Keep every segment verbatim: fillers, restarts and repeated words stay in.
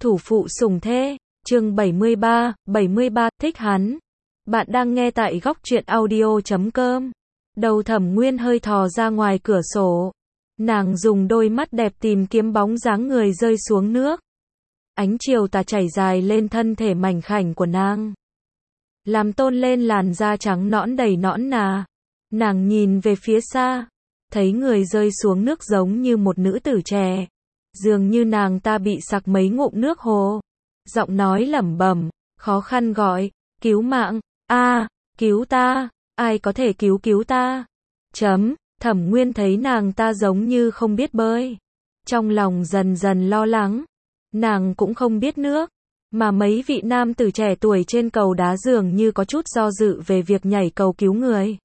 Thủ phụ sủng thê, chương bảy mươi ba, bảy mươi ba, thích hắn. Bạn đang nghe tại góc truyện audio chấm com. Đầu Thẩm Nguyên hơi thò ra ngoài cửa sổ. Nàng dùng đôi mắt đẹp tìm kiếm bóng dáng người rơi xuống nước. Ánh chiều tà chảy dài lên thân thể mảnh khảnh của nàng, làm tôn lên làn da trắng nõn đầy nõn nà. Nàng nhìn về phía xa, thấy người rơi xuống nước giống như một nữ tử trẻ. Dường như nàng ta bị sặc mấy ngụm nước hồ. Giọng nói lẩm bẩm, khó khăn gọi, cứu mạng, a, cứu ta, ai có thể cứu cứu ta? Chấm, Thẩm Nguyên thấy nàng ta giống như không biết bơi. Trong lòng dần dần lo lắng. Nàng cũng không biết nước, mà mấy vị nam tử trẻ tuổi trên cầu đá dường như có chút do dự về việc nhảy cầu cứu người.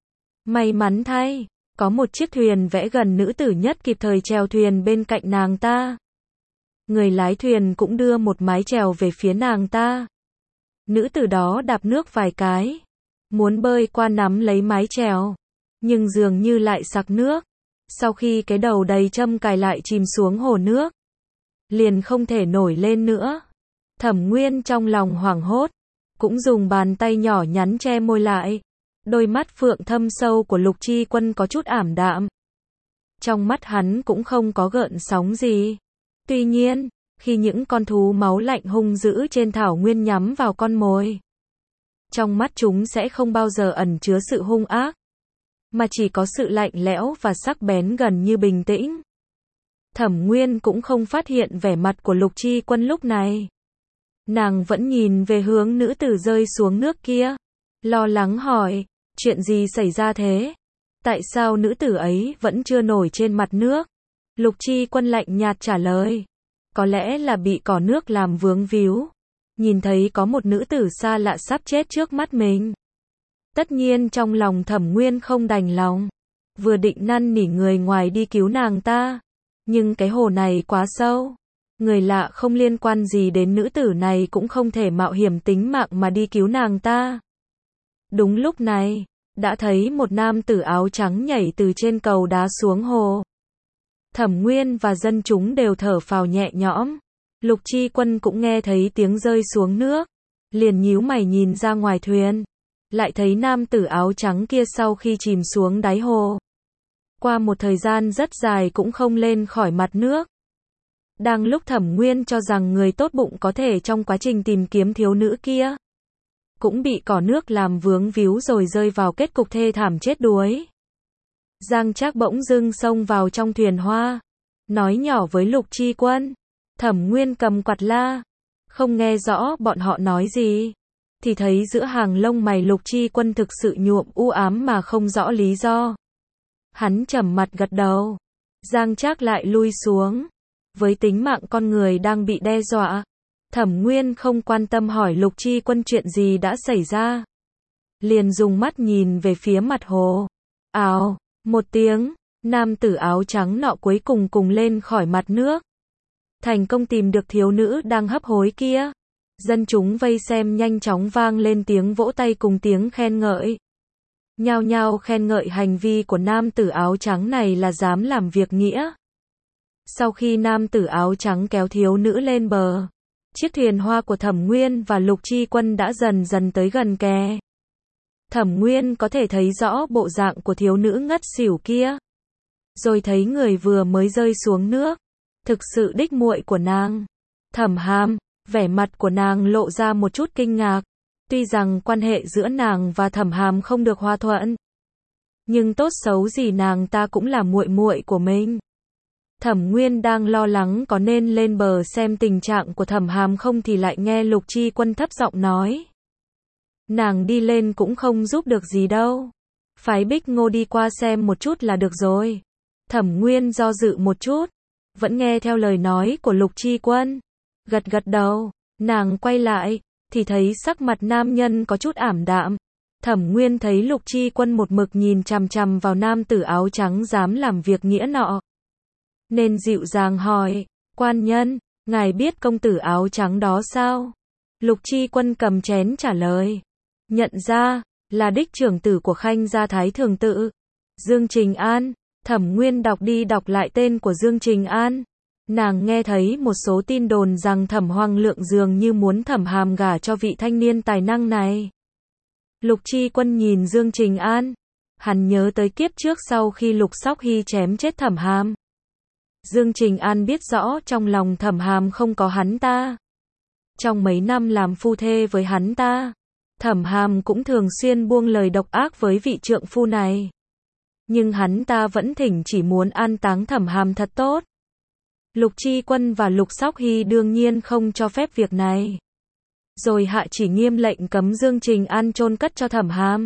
May mắn thay, có một chiếc thuyền vẽ gần nữ tử nhất kịp thời chèo thuyền bên cạnh nàng ta. Người lái thuyền cũng đưa một mái chèo về phía nàng ta. Nữ tử đó đạp nước vài cái, muốn bơi qua nắm lấy mái chèo, nhưng dường như lại sặc nước. Sau khi cái đầu đầy châm cài lại chìm xuống hồ nước, liền không thể nổi lên nữa. Thẩm Nguyên trong lòng hoảng hốt, cũng dùng bàn tay nhỏ nhắn che môi lại. Đôi mắt phượng thâm sâu của Lục Chi Quân có chút ảm đạm. Trong mắt hắn cũng không có gợn sóng gì. Tuy nhiên, khi những con thú máu lạnh hung dữ trên thảo nguyên nhắm vào con mồi, trong mắt chúng sẽ không bao giờ ẩn chứa sự hung ác, mà chỉ có sự lạnh lẽo và sắc bén gần như bình tĩnh. Thẩm Nguyên cũng không phát hiện vẻ mặt của Lục Chi Quân lúc này. Nàng vẫn nhìn về hướng nữ tử rơi xuống nước kia, lo lắng hỏi, chuyện gì xảy ra thế? Tại sao nữ tử ấy vẫn chưa nổi trên mặt nước? Lục Chi Quân lạnh nhạt trả lời, có lẽ là bị cỏ nước làm vướng víu. Nhìn thấy có một nữ tử xa lạ sắp chết trước mắt mình. Tất nhiên trong lòng Thẩm Nguyên không đành lòng, vừa định năn nỉ người ngoài đi cứu nàng ta, nhưng cái hồ này quá sâu, người lạ không liên quan gì đến nữ tử này cũng không thể mạo hiểm tính mạng mà đi cứu nàng ta. Đúng lúc này, đã thấy một nam tử áo trắng nhảy từ trên cầu đá xuống hồ. Thẩm Nguyên và dân chúng đều thở phào nhẹ nhõm. Lục Chi Quân cũng nghe thấy tiếng rơi xuống nước, liền nhíu mày nhìn ra ngoài thuyền, lại thấy nam tử áo trắng kia sau khi chìm xuống đáy hồ, qua một thời gian rất dài cũng không lên khỏi mặt nước. Đang lúc Thẩm Nguyên cho rằng người tốt bụng có thể trong quá trình tìm kiếm thiếu nữ kia, cũng bị cỏ nước làm vướng víu rồi rơi vào kết cục thê thảm chết đuối. Giang Trác bỗng dưng xông vào trong thuyền hoa, nói nhỏ với Lục Chi Quân. Thẩm Nguyên cầm quạt la, không nghe rõ bọn họ nói gì, thì thấy giữa hàng lông mày Lục Chi Quân thực sự nhuộm u ám mà không rõ lý do. Hắn trầm mặt gật đầu. Giang Trác lại lui xuống. Với tính mạng con người đang bị đe dọa, Thẩm Nguyên không quan tâm hỏi Lục Chi Quân chuyện gì đã xảy ra, liền dùng mắt nhìn về phía mặt hồ. Ào, một tiếng, nam tử áo trắng nọ cuối cùng cùng lên khỏi mặt nước, thành công tìm được thiếu nữ đang hấp hối kia. Dân chúng vây xem nhanh chóng vang lên tiếng vỗ tay cùng tiếng khen ngợi. Nhao nhao khen ngợi hành vi của nam tử áo trắng này là dám làm việc nghĩa. Sau khi nam tử áo trắng kéo thiếu nữ lên bờ, chiếc thuyền hoa của Thẩm Nguyên và Lục Chi Quân đã dần dần tới gần kè. Thẩm Nguyên có thể thấy rõ bộ dạng của thiếu nữ ngất xỉu kia, rồi thấy người vừa mới rơi xuống nước, thực sự đích muội của nàng, Thẩm Hàm. Vẻ mặt của nàng lộ ra một chút kinh ngạc. Tuy rằng quan hệ giữa nàng và Thẩm Hàm không được hòa thuận, nhưng tốt xấu gì nàng ta cũng là muội muội của mình. Thẩm Nguyên đang lo lắng có nên lên bờ xem tình trạng của Thẩm Hàm không thì lại nghe Lục Chi Quân thấp giọng nói, nàng đi lên cũng không giúp được gì đâu, phái Bích Ngô đi qua xem một chút là được rồi. Thẩm Nguyên do dự một chút, vẫn nghe theo lời nói của Lục Chi Quân, gật gật đầu. Nàng quay lại, thì thấy sắc mặt nam nhân có chút ảm đạm. Thẩm Nguyên thấy Lục Chi Quân một mực nhìn chằm chằm vào nam tử áo trắng dám làm việc nghĩa nọ, nên dịu dàng hỏi, quan nhân, ngài biết công tử áo trắng đó sao? Lục Chi Quân cầm chén trả lời, nhận ra, là đích trưởng tử của Khanh gia Thái Thường Tự, Dương Trình An. Thẩm Nguyên đọc đi đọc lại tên của Dương Trình An. Nàng nghe thấy một số tin đồn rằng Thẩm Hoằng Lượng dường như muốn Thẩm Hàm gả cho vị thanh niên tài năng này. Lục Chi Quân nhìn Dương Trình An. Hắn nhớ tới kiếp trước sau khi Lục Sóc Hy chém chết Thẩm Hàm. Dương Trình An biết rõ trong lòng Thẩm Hàm không có hắn ta. Trong mấy năm làm phu thê với hắn ta, Thẩm Hàm cũng thường xuyên buông lời độc ác với vị trượng phu này. Nhưng hắn ta vẫn thỉnh chỉ muốn an táng Thẩm Hàm thật tốt. Lục Chi Quân và Lục Sóc Hy đương nhiên không cho phép việc này. Rồi hạ chỉ nghiêm lệnh cấm Dương Trình An chôn cất cho Thẩm Hàm.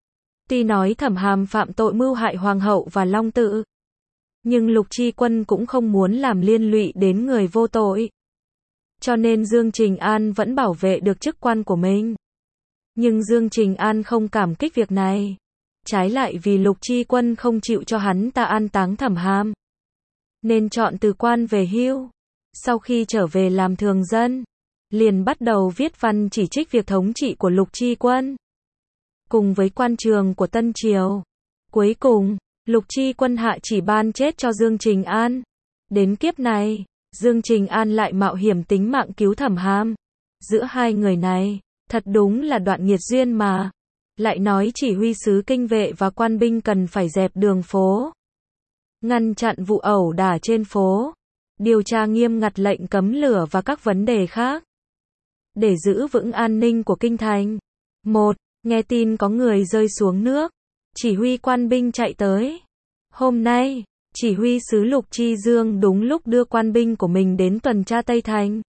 Tuy nói Thẩm Hàm phạm tội mưu hại hoàng hậu và Long Tự, nhưng Lục Chi Quân cũng không muốn làm liên lụy đến người vô tội. Cho nên Dương Trình An vẫn bảo vệ được chức quan của mình. Nhưng Dương Trình An không cảm kích việc này. Trái lại vì Lục Chi Quân không chịu cho hắn ta an táng Thẩm Hàm, nên chọn từ quan về hưu. Sau khi trở về làm thường dân, liền bắt đầu viết văn chỉ trích việc thống trị của Lục Chi Quân, cùng với quan trường của Tân Triều. Cuối cùng, Lục Chi Quân hạ chỉ ban chết cho Dương Trình An. Đến kiếp này, Dương Trình An lại mạo hiểm tính mạng cứu Thẩm Hàm. Giữa hai người này, thật đúng là đoạn nghiệt duyên mà. Lại nói chỉ huy sứ kinh vệ và quan binh cần phải dẹp đường phố, ngăn chặn vụ ẩu đả trên phố, điều tra nghiêm ngặt lệnh cấm lửa và các vấn đề khác, để giữ vững an ninh của kinh thành. Một, nghe tin có người rơi xuống nước, chỉ huy quan binh chạy tới. Hôm nay, chỉ huy sứ Lục Chi Dương đúng lúc đưa quan binh của mình đến tuần tra Tây Thành,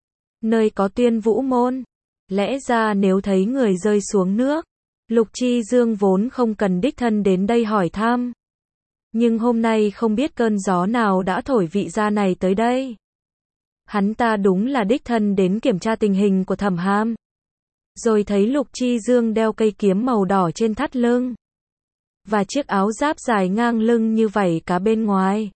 nơi có Tuyên Vũ Môn. Lẽ ra nếu thấy người rơi xuống nước, Lục Chi Dương vốn không cần đích thân đến đây hỏi thăm. Nhưng hôm nay không biết cơn gió nào đã thổi vị gia này tới đây. Hắn ta đúng là đích thân đến kiểm tra tình hình của Thẩm Hàm. Rồi thấy Lục Chi Dương đeo cây kiếm màu đỏ trên thắt lưng, và chiếc áo giáp dài ngang lưng như vảy cá bên ngoài.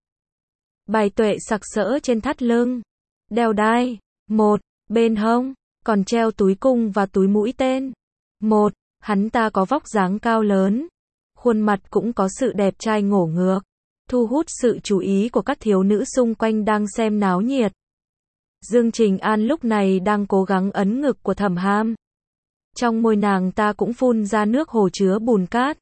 Bài tuệ sặc sỡ trên thắt lưng. Đeo đai. Một. Bên hông, còn treo túi cung và túi mũi tên. Một. Hắn ta có vóc dáng cao lớn. Khuôn mặt cũng có sự đẹp trai ngổ ngược, thu hút sự chú ý của các thiếu nữ xung quanh đang xem náo nhiệt. Dương Trình An lúc này đang cố gắng ấn ngực của Thẩm Hàm. Trong môi nàng ta cũng phun ra nước hồ chứa bùn cát.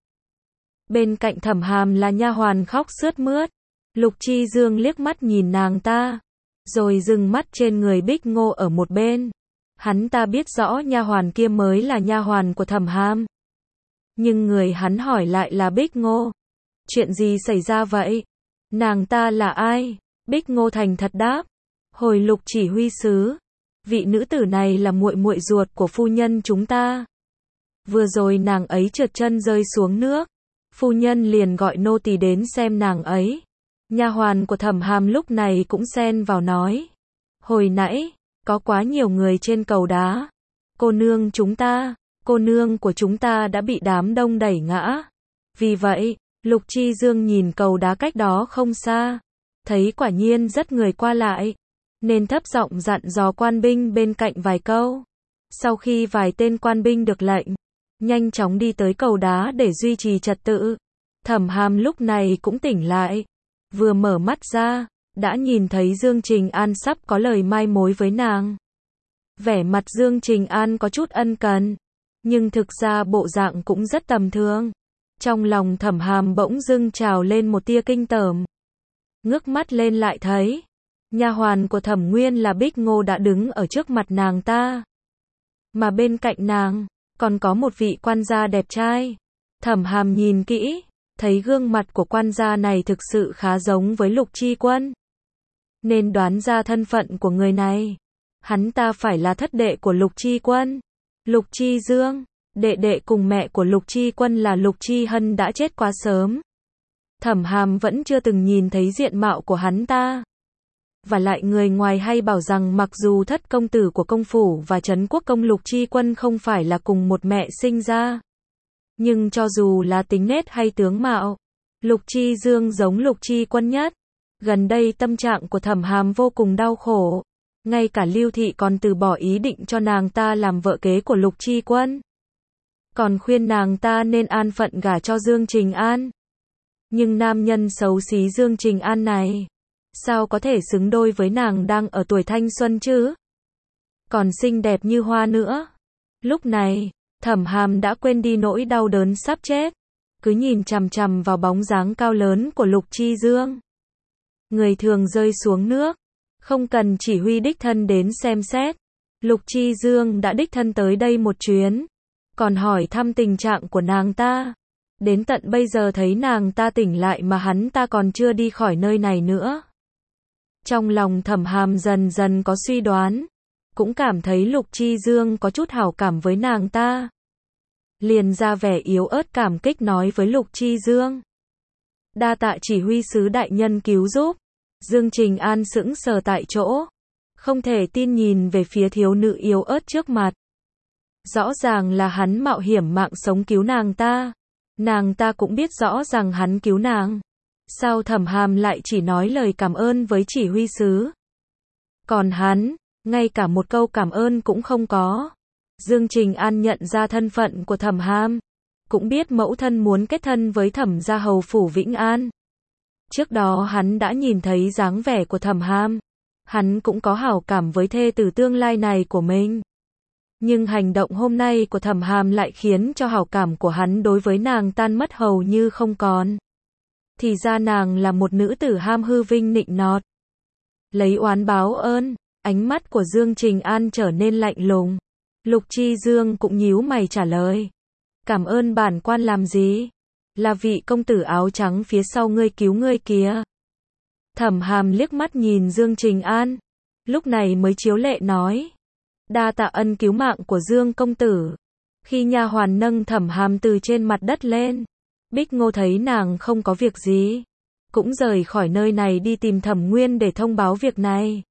Bên cạnh Thẩm Hàm là nha hoàn khóc sướt mướt. Lục Chi Dương liếc mắt nhìn nàng ta, rồi dừng mắt trên người Bích Ngô ở một bên. Hắn ta biết rõ nha hoàn kia mới là nha hoàn của Thẩm Hàm. Nhưng người hắn hỏi lại là Bích Ngô. Chuyện gì xảy ra vậy? Nàng ta là ai? Bích Ngô thành thật đáp. Hồi Lục chỉ huy sứ, vị nữ tử này là muội muội ruột của phu nhân chúng ta. Vừa rồi nàng ấy trượt chân rơi xuống nước, phu nhân liền gọi nô tỳ đến xem nàng ấy. Nha hoàn của Thẩm Hàm lúc này cũng xen vào nói. Hồi nãy, có quá nhiều người trên cầu đá. Cô nương chúng ta, cô nương của chúng ta đã bị đám đông đẩy ngã. Vì vậy, Lục Chi Dương nhìn cầu đá cách đó không xa, thấy quả nhiên rất người qua lại, nên thấp giọng dặn dò quan binh bên cạnh vài câu. Sau khi vài tên quan binh được lệnh, nhanh chóng đi tới cầu đá để duy trì trật tự. Thẩm Hàm lúc này cũng tỉnh lại, vừa mở mắt ra, đã nhìn thấy Dương Trình An sắp có lời mai mối với nàng. Vẻ mặt Dương Trình An có chút ân cần, nhưng thực ra bộ dạng cũng rất tầm thường. Trong lòng Thẩm Hàm bỗng dưng trào lên một tia kinh tởm. Ngước mắt lên lại thấy, nha hoàn của Thẩm Nguyên là Bích Ngô đã đứng ở trước mặt nàng ta. Mà bên cạnh nàng, còn có một vị quan gia đẹp trai. Thẩm Hàm nhìn kỹ, thấy gương mặt của quan gia này thực sự khá giống với Lục Chi Quân, nên đoán ra thân phận của người này. Hắn ta phải là thất đệ của Lục Chi Quân. Lục Chi Dương, đệ đệ cùng mẹ của Lục Chi Quân là Lục Chi Hân đã chết quá sớm. Thẩm Hàm vẫn chưa từng nhìn thấy diện mạo của hắn ta. Và lại người ngoài hay bảo rằng mặc dù thất công tử của công phủ và trấn quốc công Lục Chi Quân không phải là cùng một mẹ sinh ra, nhưng cho dù là tính nết hay tướng mạo, Lục Chi Dương giống Lục Chi Quân nhất. Gần đây tâm trạng của Thẩm Hàm vô cùng đau khổ. Ngay cả Lưu Thị còn từ bỏ ý định cho nàng ta làm vợ kế của Lục Chi Quân, còn khuyên nàng ta nên an phận gả cho Dương Trình An. Nhưng nam nhân xấu xí Dương Trình An này, sao có thể xứng đôi với nàng đang ở tuổi thanh xuân chứ? Còn xinh đẹp như hoa nữa. Lúc này, Thẩm Hàm đã quên đi nỗi đau đớn sắp chết, cứ nhìn chằm chằm vào bóng dáng cao lớn của Lục Chi Dương. Người thường rơi xuống nước, không cần chỉ huy đích thân đến xem xét. Lục Chi Dương đã đích thân tới đây một chuyến, còn hỏi thăm tình trạng của nàng ta. Đến tận bây giờ thấy nàng ta tỉnh lại mà hắn ta còn chưa đi khỏi nơi này nữa. Trong lòng Thẩm Hàm dần dần có suy đoán, cũng cảm thấy Lục Chi Dương có chút hảo cảm với nàng ta. Liền ra vẻ yếu ớt cảm kích nói với Lục Chi Dương. Đa tạ chỉ huy sứ đại nhân cứu giúp. Dương Trình An sững sờ tại chỗ, không thể tin nhìn về phía thiếu nữ yếu ớt trước mặt. Rõ ràng là hắn mạo hiểm mạng sống cứu nàng ta. Nàng ta cũng biết rõ rằng hắn cứu nàng. Sao Thẩm Hàm lại chỉ nói lời cảm ơn với chỉ huy sứ? Còn hắn, ngay cả một câu cảm ơn cũng không có. Dương Trình An nhận ra thân phận của Thẩm Hàm, cũng biết mẫu thân muốn kết thân với Thẩm gia hầu phủ Vĩnh An. Trước đó hắn đã nhìn thấy dáng vẻ của Thẩm Hàm, hắn cũng có hảo cảm với thê tử tương lai này của mình. Nhưng hành động hôm nay của Thẩm Hàm lại khiến cho hảo cảm của hắn đối với nàng tan mất hầu như không còn. Thì ra nàng là một nữ tử ham hư vinh nịnh nọt. Lấy oán báo ơn, ánh mắt của Dương Trình An trở nên lạnh lùng. Lục Chi Dương cũng nhíu mày trả lời. Cảm ơn bản quan làm gì? Là vị công tử áo trắng phía sau ngươi cứu ngươi kìa. Thẩm Hàm liếc mắt nhìn Dương Trình An, lúc này mới chiếu lệ nói. Đa tạ ân cứu mạng của Dương công tử. Khi nha hoàn nâng Thẩm Hàm từ trên mặt đất lên, Bích Ngô thấy nàng không có việc gì, cũng rời khỏi nơi này đi tìm Thẩm Nguyên để thông báo việc này.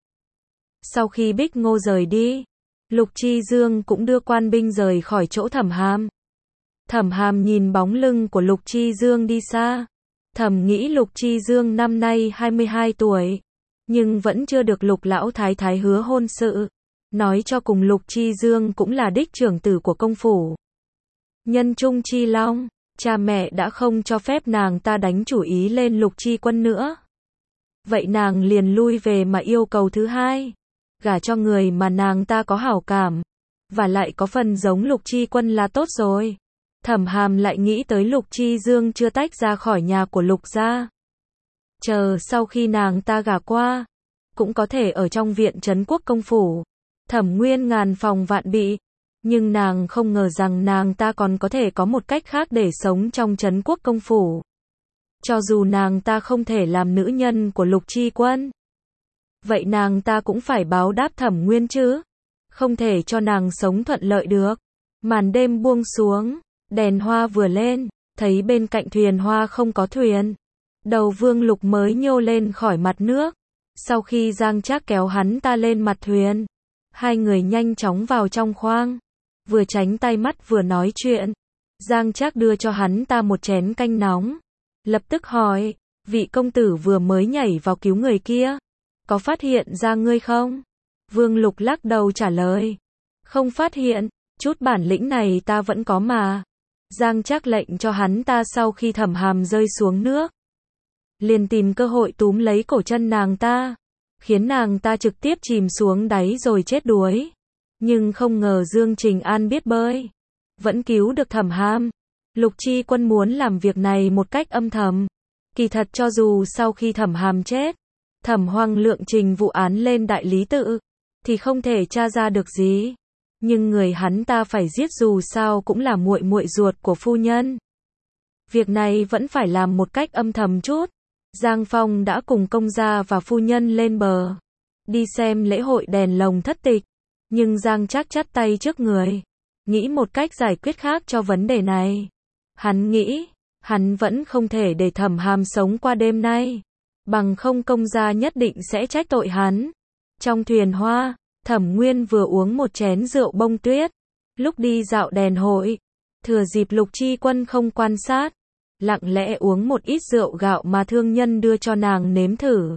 Sau khi Bích Ngô rời đi, Lục Chi Dương cũng đưa quan binh rời khỏi chỗ Thẩm Hàm. Thẩm Hàm nhìn bóng lưng của Lục Chi Dương đi xa, thầm nghĩ Lục Chi Dương năm nay hai mươi hai tuổi, nhưng vẫn chưa được Lục lão thái thái hứa hôn sự. Nói cho cùng Lục Chi Dương cũng là đích trưởng tử của công phủ. Nhân Trung Chi Long, cha mẹ đã không cho phép nàng ta đánh chủ ý lên Lục Chi Quân nữa. Vậy nàng liền lui về mà yêu cầu thứ hai, gả cho người mà nàng ta có hảo cảm, và lại có phần giống Lục Chi Quân là tốt rồi. Thẩm Hàm lại nghĩ tới Lục Chi Dương chưa tách ra khỏi nhà của Lục gia. Chờ sau khi nàng ta gả qua, cũng có thể ở trong viện trấn quốc công phủ. Thẩm Nguyên ngàn phòng vạn bị, nhưng nàng không ngờ rằng nàng ta còn có thể có một cách khác để sống trong trấn quốc công phủ. Cho dù nàng ta không thể làm nữ nhân của Lục Chi Quân, vậy nàng ta cũng phải báo đáp Thẩm Nguyên chứ, không thể cho nàng sống thuận lợi được. Màn đêm buông xuống, đèn hoa vừa lên, thấy bên cạnh thuyền hoa không có thuyền. Đầu Vương Lục mới nhô lên khỏi mặt nước, sau khi Giang Trác kéo hắn ta lên mặt thuyền. Hai người nhanh chóng vào trong khoang, vừa tránh tay mắt vừa nói chuyện. Giang Trác đưa cho hắn ta một chén canh nóng, lập tức hỏi, vị công tử vừa mới nhảy vào cứu người kia, có phát hiện ra ngươi không? Vương Lục lắc đầu trả lời, không phát hiện, chút bản lĩnh này ta vẫn có mà. Giang Trác lệnh cho hắn ta sau khi Thẩm Hàm rơi xuống nước, liền tìm cơ hội túm lấy cổ chân nàng ta, khiến nàng ta trực tiếp chìm xuống đáy rồi chết đuối. Nhưng không ngờ Dương Trình An biết bơi, vẫn cứu được Thẩm Hàm. Lục Chi Quân muốn làm việc này một cách âm thầm. Kỳ thật cho dù sau khi Thẩm Hàm chết, Thẩm Hoằng Lượng trình vụ án lên đại lý tự, thì không thể tra ra được gì. Nhưng người hắn ta phải giết dù sao cũng là muội muội ruột của phu nhân. Việc này vẫn phải làm một cách âm thầm chút. Giang Phong đã cùng công gia và phu nhân lên bờ, đi xem lễ hội đèn lồng thất tịch. Nhưng Giang Trác chắp tay trước người, nghĩ một cách giải quyết khác cho vấn đề này. Hắn nghĩ, hắn vẫn không thể để Thẩm Hàm sống qua đêm nay, bằng không công gia nhất định sẽ trách tội hắn. Trong thuyền hoa, Thẩm Nguyên vừa uống một chén rượu bông tuyết, lúc đi dạo đèn hội, thừa dịp Lục Chi Quân không quan sát, lặng lẽ uống một ít rượu gạo mà thương nhân đưa cho nàng nếm thử.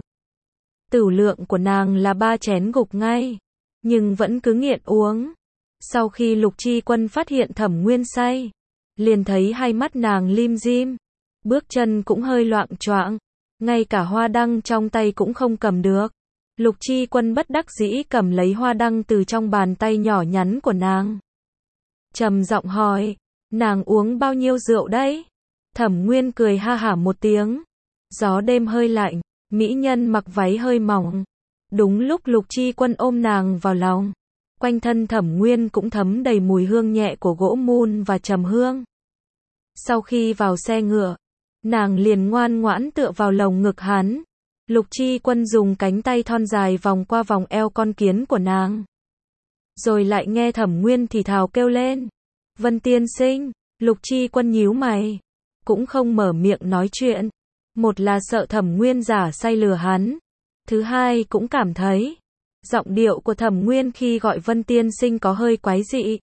Tửu lượng của nàng là ba chén gục ngay, nhưng vẫn cứ nghiện uống. Sau khi Lục Chi Quân phát hiện Thẩm Nguyên say, liền thấy hai mắt nàng lim dim, bước chân cũng hơi loạng choạng. ngay cả hoa đăng trong tay cũng không cầm được. Lục Chi Quân bất đắc dĩ cầm lấy hoa đăng từ trong bàn tay nhỏ nhắn của nàng. Trầm giọng hỏi, nàng uống bao nhiêu rượu đấy? Thẩm Nguyên cười ha hả một tiếng. Gió đêm hơi lạnh, mỹ nhân mặc váy hơi mỏng. Đúng lúc Lục Chi Quân ôm nàng vào lòng. Quanh thân Thẩm Nguyên cũng thấm đầy mùi hương nhẹ của gỗ mun và trầm hương. Sau khi vào xe ngựa, nàng liền ngoan ngoãn tựa vào lồng ngực hắn. Lục Chi Quân dùng cánh tay thon dài vòng qua vòng eo con kiến của nàng. Rồi lại nghe Thẩm Nguyên thì thào kêu lên. Vân tiên sinh, Lục Chi Quân nhíu mày. Cũng không mở miệng nói chuyện. Một là sợ Thẩm Nguyên giả say lừa hắn. Thứ hai cũng cảm thấy giọng điệu của Thẩm Nguyên khi gọi Vân tiên sinh có hơi quái dị.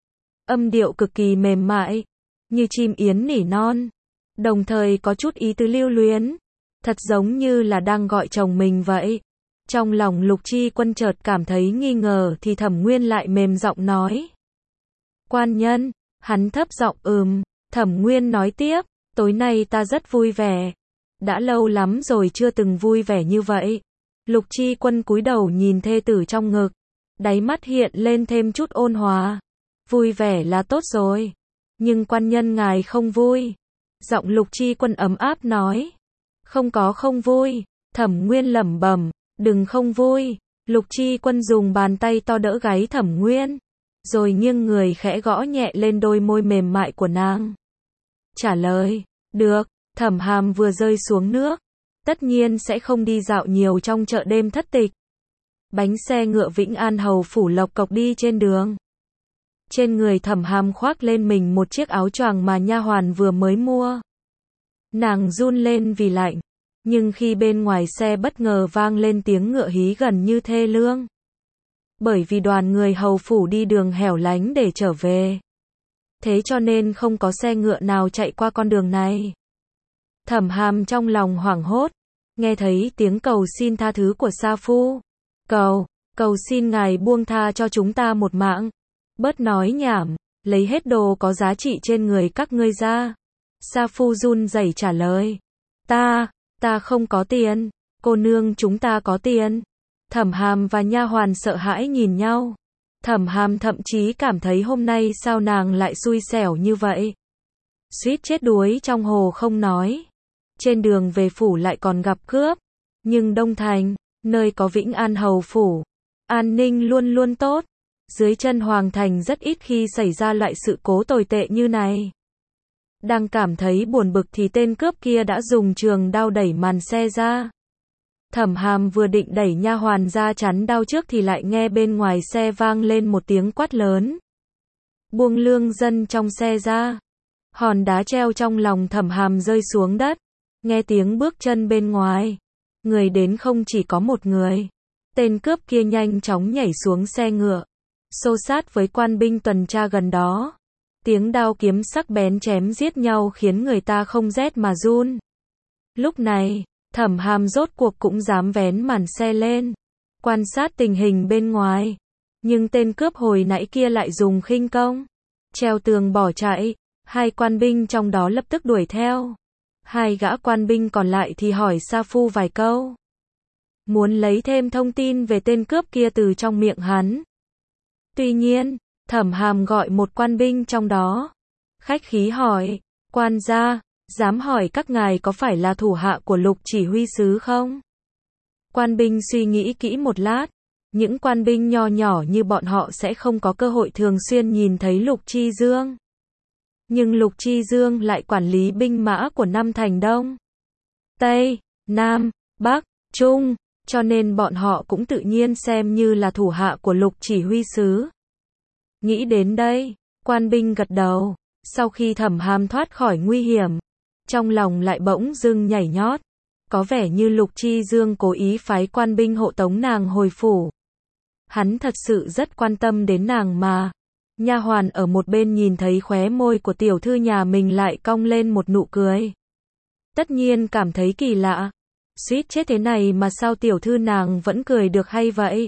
Âm điệu cực kỳ mềm mại, như chim yến nỉ non. Đồng thời có chút ý tứ lưu luyến. Thật giống như là đang gọi chồng mình vậy. Trong lòng Lục Chi Quân chợt cảm thấy nghi ngờ thì Thẩm Nguyên lại mềm giọng nói. Quan nhân, hắn thấp giọng ừm. Thẩm Nguyên nói tiếp, tối nay ta rất vui vẻ. Đã lâu lắm rồi chưa từng vui vẻ như vậy. Lục Chi Quân cúi đầu nhìn thê tử trong ngực. Đáy mắt hiện lên thêm chút ôn hòa. Vui vẻ là tốt rồi. Nhưng quan nhân ngài không vui. Giọng Lục Chi Quân ấm áp nói. Không có không vui. Thẩm Nguyên lẩm bẩm, đừng không vui. Lục Chi Quân dùng bàn tay to đỡ gáy Thẩm Nguyên. Rồi nghiêng người khẽ gõ nhẹ lên đôi môi mềm mại của nàng. Trả lời, được. Thẩm Hàm vừa rơi xuống nước. Tất nhiên sẽ không đi dạo nhiều trong chợ đêm thất tịch. Bánh xe ngựa Vĩnh An Hầu phủ lộc cộc đi trên đường. Trên người Thẩm Hàm khoác lên mình một chiếc áo choàng mà nha hoàn vừa mới mua. Nàng run lên vì lạnh. Nhưng khi bên ngoài xe bất ngờ vang lên tiếng ngựa hí gần như thê lương. Bởi vì đoàn người hầu phủ đi đường hẻo lánh để trở về. Thế cho nên không có xe ngựa nào chạy qua con đường này. Thẩm Hàm trong lòng hoảng hốt. Nghe thấy tiếng cầu xin tha thứ của Sa Phu. Cầu, cầu xin ngài buông tha cho chúng ta một mạng. Bớt nói nhảm, lấy hết đồ có giá trị trên người các ngươi ra. Sa Phu run rẩy trả lời. Ta, ta không có tiền. Cô nương chúng ta có tiền. Thẩm Hàm và nha hoàn sợ hãi nhìn nhau. Thẩm Hàm thậm chí cảm thấy hôm nay sao nàng lại xui xẻo như vậy. Suýt chết đuối trong hồ không nói. Trên đường về phủ lại còn gặp cướp. Nhưng Đông Thành, nơi có Vĩnh An Hầu phủ, an ninh luôn luôn tốt. Dưới chân Hoàng Thành rất ít khi xảy ra loại sự cố tồi tệ như này. Đang cảm thấy buồn bực thì tên cướp kia đã dùng trường đao đẩy màn xe ra. Thẩm Hàm vừa định đẩy nha hoàn ra chắn đao trước thì lại nghe bên ngoài xe vang lên một tiếng quát lớn. Buông lương dân trong xe ra. Hòn đá treo trong lòng Thẩm Hàm rơi xuống đất. Nghe tiếng bước chân bên ngoài. Người đến không chỉ có một người. Tên cướp kia nhanh chóng nhảy xuống xe ngựa. Xô sát với quan binh tuần tra gần đó. Tiếng đao kiếm sắc bén chém giết nhau khiến người ta không rét mà run. Lúc này, Thẩm Hàm rốt cuộc cũng dám vén màn xe lên. Quan sát tình hình bên ngoài. Nhưng tên cướp hồi nãy kia lại dùng khinh công. Treo tường bỏ chạy. Hai quan binh trong đó lập tức đuổi theo. Hai gã quan binh còn lại thì hỏi Sa Phu vài câu. Muốn lấy thêm thông tin về tên cướp kia từ trong miệng hắn. Tuy nhiên, Thẩm Hàm gọi một quan binh trong đó. Khách khí hỏi, quan gia, dám hỏi các ngài có phải là thủ hạ của Lục chỉ huy sứ không? Quan binh suy nghĩ kỹ một lát. Những quan binh nho nhỏ như bọn họ sẽ không có cơ hội thường xuyên nhìn thấy Lục Chi Dương. Nhưng Lục Chi Dương lại quản lý binh mã của năm thành Đông, Tây, Nam, Bắc, Trung, cho nên bọn họ cũng tự nhiên xem như là thủ hạ của Lục chỉ huy sứ. Nghĩ đến đây, quan binh gật đầu. Sau khi Thẩm Hàm thoát khỏi nguy hiểm, trong lòng lại bỗng dưng nhảy nhót. Có vẻ như Lục Chi Dương cố ý phái quan binh hộ tống nàng hồi phủ. Hắn thật sự rất quan tâm đến nàng mà. Nha hoàn ở một bên nhìn thấy khóe môi của tiểu thư nhà mình lại cong lên một nụ cười. Tất nhiên cảm thấy kỳ lạ. Suýt chết thế này mà sao tiểu thư nàng vẫn cười được hay vậy?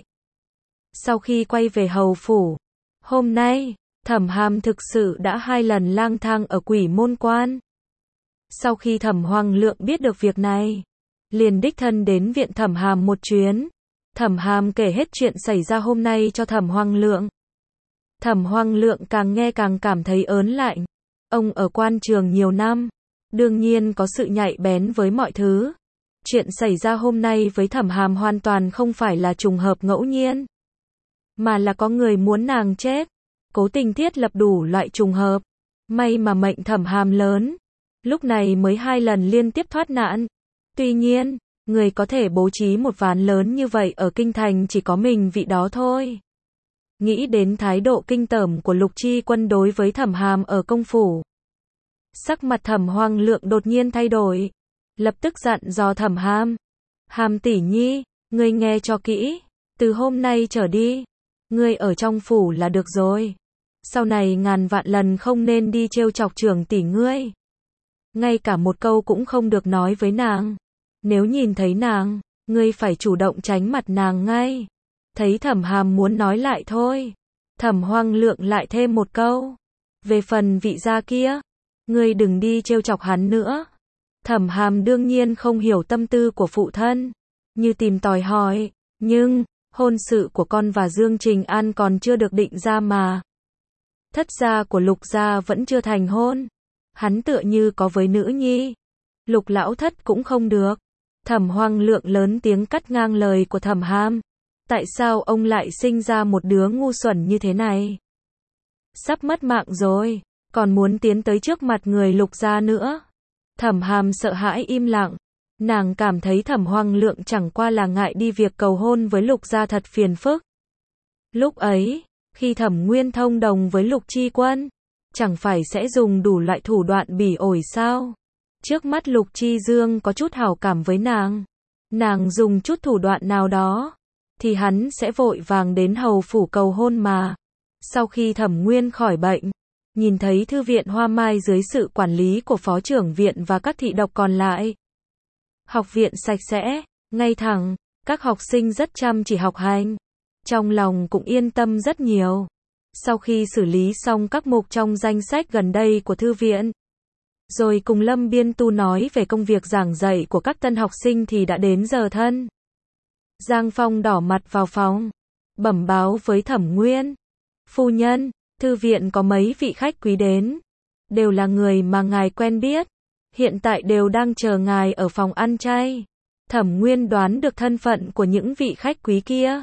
Sau khi quay về hầu phủ, hôm nay, Thẩm Hàm thực sự đã hai lần lang thang ở Quỷ Môn Quan. Sau khi Thẩm Hoàng Lượng biết được việc này, liền đích thân đến viện Thẩm Hàm một chuyến. Thẩm Hàm kể hết chuyện xảy ra hôm nay cho Thẩm Hoằng Lượng. Thẩm Hoằng Lượng càng nghe càng cảm thấy ớn lạnh. Ông ở quan trường nhiều năm, đương nhiên có sự nhạy bén với mọi thứ. Chuyện xảy ra hôm nay với Thẩm Hàm hoàn toàn không phải là trùng hợp ngẫu nhiên, mà là có người muốn nàng chết, cố tình thiết lập đủ loại trùng hợp. May mà mệnh Thẩm Hàm lớn, lúc này mới hai lần liên tiếp thoát nạn. Tuy nhiên, người có thể bố trí một ván lớn như vậy ở kinh thành chỉ có mình vị đó thôi. Nghĩ đến thái độ kinh tởm của Lục Chi Quân đối với Thẩm Hàm ở công phủ, sắc mặt Thẩm Hoằng Lượng đột nhiên thay đổi, lập tức dặn dò Thẩm Hàm: "Hàm tỷ nhi, ngươi nghe cho kỹ, từ hôm nay trở đi, ngươi ở trong phủ là được rồi. Sau này ngàn vạn lần không nên đi trêu chọc trưởng tỷ ngươi. Ngay cả một câu cũng không được nói với nàng. Nếu nhìn thấy nàng, ngươi phải chủ động tránh mặt nàng ngay." Thấy Thẩm Hàm muốn nói lại thôi, Thẩm Hoằng Lượng lại thêm một câu: "Về phần vị gia kia, ngươi đừng đi trêu chọc hắn nữa." Thẩm Hàm đương nhiên không hiểu tâm tư của phụ thân, như tìm tòi hỏi: "Nhưng, hôn sự của con và Dương Trình An còn chưa được định ra mà. Thất gia của Lục gia vẫn chưa thành hôn. Hắn tựa như có với nữ nhi. Lục lão thất cũng không được." Thẩm Hoằng Lượng lớn tiếng cắt ngang lời của Thẩm Hàm: "Tại sao ông lại sinh ra một đứa ngu xuẩn như thế này? Sắp mất mạng rồi, còn muốn tiến tới trước mặt người Lục gia nữa." Thẩm Hàm sợ hãi im lặng. Nàng cảm thấy Thẩm Hoằng Lượng chẳng qua là ngại đi việc cầu hôn với Lục gia thật phiền phức. Lúc ấy, khi Thẩm Nguyên thông đồng với Lục Chi Quân, chẳng phải sẽ dùng đủ loại thủ đoạn bỉ ổi sao? Trước mắt Lục Chi Dương có chút hảo cảm với nàng, nàng dùng chút thủ đoạn nào đó, thì hắn sẽ vội vàng đến hầu phủ cầu hôn mà. Sau khi Thẩm Nguyên khỏi bệnh, nhìn thấy thư viện Hoa Mai dưới sự quản lý của phó trưởng viện và các thị độc còn lại, học viện sạch sẽ, ngay thẳng, các học sinh rất chăm chỉ học hành, trong lòng cũng yên tâm rất nhiều. Sau khi xử lý xong các mục trong danh sách gần đây của thư viện, rồi cùng Lâm Biên Tu nói về công việc giảng dạy của các tân học sinh thì đã đến giờ thân. Giang Phong đỏ mặt vào phòng, bẩm báo với Thẩm Nguyên: "Phu nhân, thư viện có mấy vị khách quý đến, đều là người mà ngài quen biết, hiện tại đều đang chờ ngài ở phòng ăn chay." Thẩm Nguyên đoán được thân phận của những vị khách quý kia.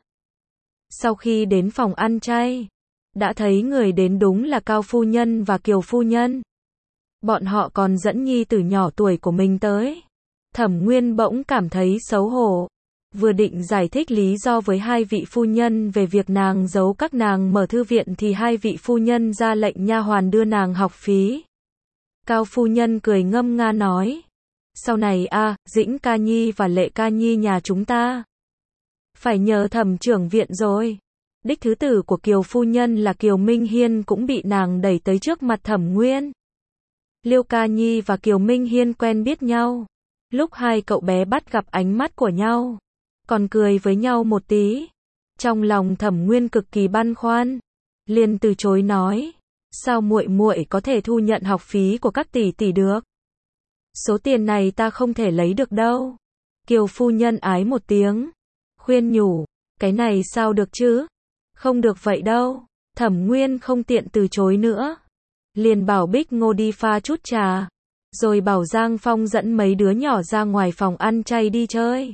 Sau khi đến phòng ăn chay, đã thấy người đến đúng là Cao phu nhân và Kiều phu nhân. Bọn họ còn dẫn nhi tử nhỏ tuổi của mình tới. Thẩm Nguyên bỗng cảm thấy xấu hổ, vừa định giải thích lý do với hai vị phu nhân về việc nàng giấu các nàng mở thư viện thì hai vị phu nhân ra lệnh nha hoàn đưa nàng học phí. Cao phu nhân cười ngâm nga nói: "Sau này a, à, Dĩnh ca nhi và Lệ ca nhi nhà chúng ta phải nhờ Thẩm trưởng viện rồi." Đích thứ tử của Kiều phu nhân là Kiều Minh Hiên cũng bị nàng đẩy tới trước mặt Thẩm Nguyên. Liêu ca nhi và Kiều Minh Hiên quen biết nhau, lúc hai cậu bé bắt gặp ánh mắt của nhau, còn cười với nhau một tí. Trong lòng Thẩm Nguyên cực kỳ băn khoăn, liền từ chối nói: "Sao muội muội có thể thu nhận học phí của các tỷ tỷ được? Số tiền này ta không thể lấy được đâu." Kiều phu nhân ái một tiếng, khuyên nhủ: "Cái này sao được chứ? Không được vậy đâu." Thẩm Nguyên không tiện từ chối nữa, liền bảo Bích Ngô đi pha chút trà, rồi bảo Giang Phong dẫn mấy đứa nhỏ ra ngoài phòng ăn chay đi chơi.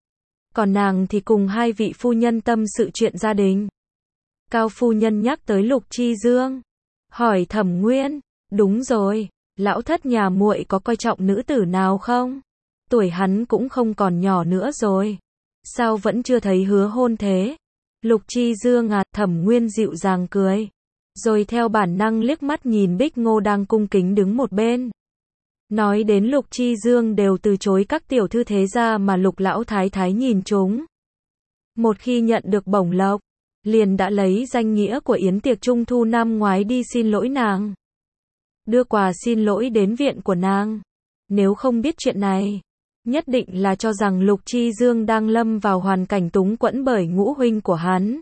Còn nàng thì cùng hai vị phu nhân tâm sự chuyện gia đình. Cao phu nhân nhắc tới Lục Chi Dương, hỏi Thẩm Nguyên: "Đúng rồi, lão thất nhà muội có coi trọng nữ tử nào không? Tuổi hắn cũng không còn nhỏ nữa rồi, sao vẫn chưa thấy hứa hôn thế?" Lục Chi Dương à? Thẩm Nguyên dịu dàng cười, rồi theo bản năng liếc mắt nhìn Bích Ngô đang cung kính đứng một bên. Nói đến Lục Chi Dương đều từ chối các tiểu thư thế gia mà Lục lão thái thái nhìn chúng. Một khi nhận được bổng lộc, liền đã lấy danh nghĩa của yến tiệc trung thu năm ngoái đi xin lỗi nàng, đưa quà xin lỗi đến viện của nàng. Nếu không biết chuyện này, nhất định là cho rằng Lục Chi Dương đang lâm vào hoàn cảnh túng quẫn bởi ngũ huynh của hắn.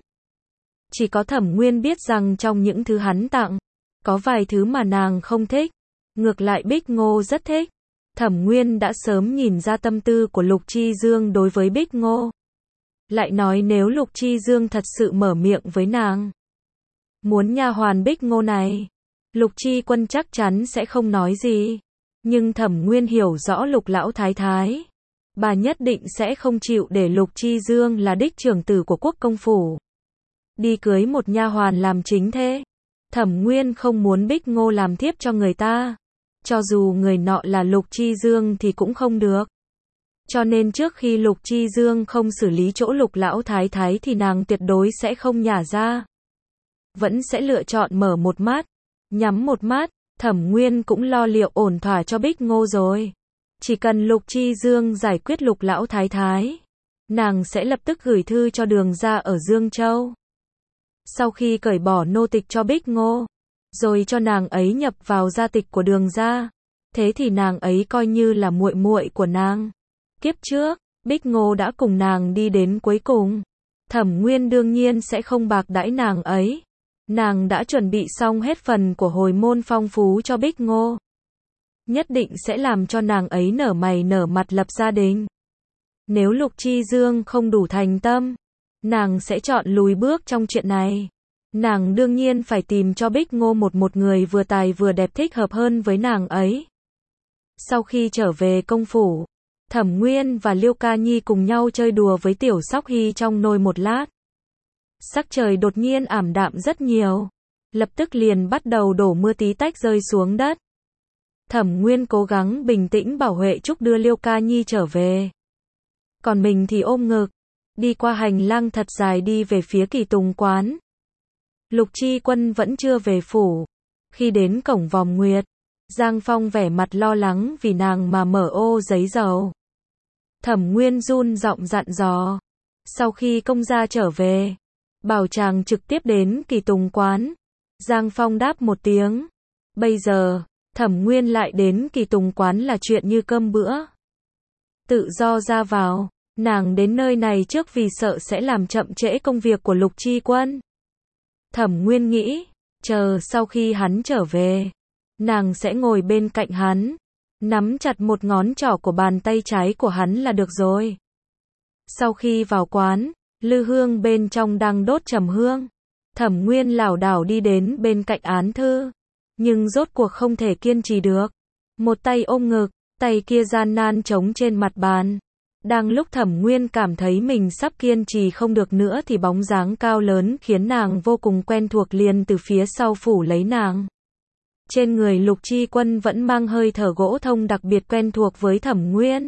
Chỉ có Thẩm Nguyên biết rằng trong những thứ hắn tặng, có vài thứ mà nàng không thích, ngược lại Bích Ngô rất thích. Thẩm Nguyên đã sớm nhìn ra tâm tư của Lục Chi Dương đối với Bích Ngô. Lại nói nếu Lục Chi Dương thật sự mở miệng với nàng, muốn nha hoàn Bích Ngô này, Lục Chi Quân chắc chắn sẽ không nói gì. Nhưng Thẩm Nguyên hiểu rõ Lục lão thái thái, bà nhất định sẽ không chịu để Lục Chi Dương là đích trưởng tử của quốc công phủ, đi cưới một nha hoàn làm chính thê. Thẩm Nguyên không muốn Bích Ngô làm thiếp cho người ta, cho dù người nọ là Lục Chi Dương thì cũng không được. Cho nên trước khi Lục Chi Dương không xử lý chỗ Lục lão thái thái thì nàng tuyệt đối sẽ không nhả ra. Vẫn sẽ lựa chọn mở một mắt, nhắm một mắt. Thẩm Nguyên cũng lo liệu ổn thỏa cho Bích Ngô rồi. Chỉ cần Lục Chi Dương giải quyết Lục lão thái thái, nàng sẽ lập tức gửi thư cho Đường gia ở Dương Châu. Sau khi cởi bỏ nô tịch cho Bích Ngô, rồi cho nàng ấy nhập vào gia tịch của Đường gia, thế thì nàng ấy coi như là muội muội của nàng. Kiếp trước, Bích Ngô đã cùng nàng đi đến cuối cùng. Thẩm Nguyên đương nhiên sẽ không bạc đãi nàng ấy. Nàng đã chuẩn bị xong hết phần của hồi môn phong phú cho Bích Ngô. Nhất định sẽ làm cho nàng ấy nở mày nở mặt lập gia đình. Nếu Lục Chi Dương không đủ thành tâm, nàng sẽ chọn lùi bước trong chuyện này. Nàng đương nhiên phải tìm cho Bích Ngô một một người vừa tài vừa đẹp thích hợp hơn với nàng ấy. Sau khi trở về công phủ, Thẩm Nguyên và Liêu Ca Nhi cùng nhau chơi đùa với Tiểu Sóc Hy trong nôi một lát. Sắc trời đột nhiên ảm đạm rất nhiều, lập tức liền bắt đầu đổ mưa tí tách rơi xuống đất. Thẩm Nguyên cố gắng bình tĩnh bảo Huệ Trúc đưa Liêu Ca Nhi trở về. Còn mình thì ôm ngực, đi qua hành lang thật dài đi về phía Kỳ Tùng quán. Lục Chi Quân vẫn chưa về phủ. Khi đến cổng Vòng Nguyệt, Giang Phong vẻ mặt lo lắng vì nàng mà mở ô giấy dầu. Thẩm Nguyên run giọng dặn dò. Sau khi công gia trở về, bảo chàng trực tiếp đến Kỳ Tùng quán. Giang Phong đáp một tiếng. Bây giờ, Thẩm Nguyên lại đến Kỳ Tùng quán là chuyện như cơm bữa. Tự do ra vào, nàng đến nơi này trước vì sợ sẽ làm chậm trễ công việc của Lục Chi Quân. Thẩm Nguyên nghĩ, chờ sau khi hắn trở về, nàng sẽ ngồi bên cạnh hắn, nắm chặt một ngón trỏ của bàn tay trái của hắn là được rồi. Sau khi vào quán, lư hương bên trong đang đốt trầm hương. Thẩm Nguyên lảo đảo đi đến bên cạnh án thư, nhưng rốt cuộc không thể kiên trì được. Một tay ôm ngực, tay kia gian nan chống trên mặt bàn. Đang lúc Thẩm Nguyên cảm thấy mình sắp kiên trì không được nữa thì bóng dáng cao lớn khiến nàng vô cùng quen thuộc liền từ phía sau phủ lấy nàng. Trên người Lục Chi Quân vẫn mang hơi thở gỗ thông đặc biệt quen thuộc với Thẩm Nguyên.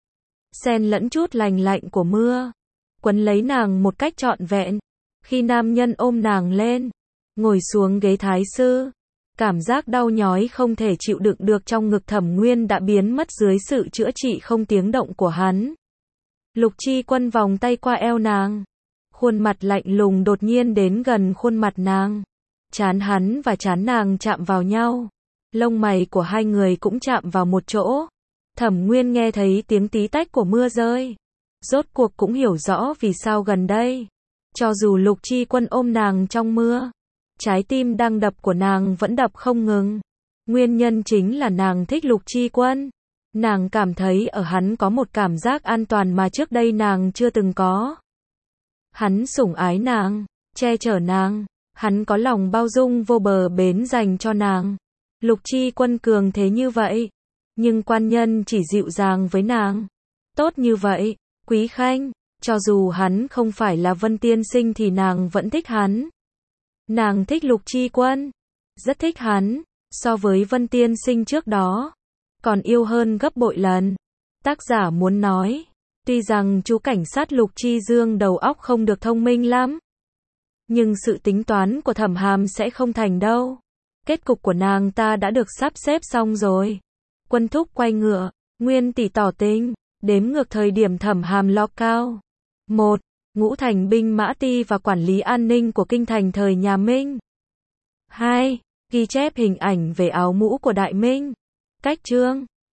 Xen lẫn chút lành lạnh của mưa, quấn lấy nàng một cách trọn vẹn. Khi nam nhân ôm nàng lên, ngồi xuống ghế thái sư, cảm giác đau nhói không thể chịu đựng được trong ngực Thẩm Nguyên đã biến mất dưới sự chữa trị không tiếng động của hắn. Lục Chi Quân vòng tay qua eo nàng, khuôn mặt lạnh lùng đột nhiên đến gần khuôn mặt nàng. Trán hắn và trán nàng chạm vào nhau, lông mày của hai người cũng chạm vào một chỗ. Thẩm Nguyên nghe thấy tiếng tí tách của mưa rơi, rốt cuộc cũng hiểu rõ vì sao gần đây, cho dù Lục Chi Quân ôm nàng trong mưa, trái tim đang đập của nàng vẫn đập không ngừng. Nguyên nhân chính là nàng thích Lục Chi Quân. Nàng cảm thấy ở hắn có một cảm giác an toàn mà trước đây nàng chưa từng có. Hắn sủng ái nàng, che chở nàng, hắn có lòng bao dung vô bờ bến dành cho nàng. Lục Chi Quân cường thế như vậy, nhưng quan nhân chỉ dịu dàng với nàng. Tốt như vậy, quý khanh, cho dù hắn không phải là Vân Tiên Sinh thì nàng vẫn thích hắn. Nàng thích Lục Chi Quân, rất thích hắn, so với Vân Tiên Sinh trước đó, còn yêu hơn gấp bội lần. Tác giả muốn nói, tuy rằng chú cảnh sát Lục Chi Dương đầu óc không được thông minh lắm, nhưng sự tính toán của Thẩm Hàm sẽ không thành đâu. Kết cục của nàng ta đã được sắp xếp xong rồi. Quân thúc quay ngựa, Nguyên tỷ tỏ tình, đếm ngược thời điểm Thẩm Hàm lo cao. một. Ngũ thành binh mã ti và quản lý an ninh của kinh thành thời nhà Minh. hai. Ghi chép hình ảnh về áo mũ của Đại Minh. Cách chương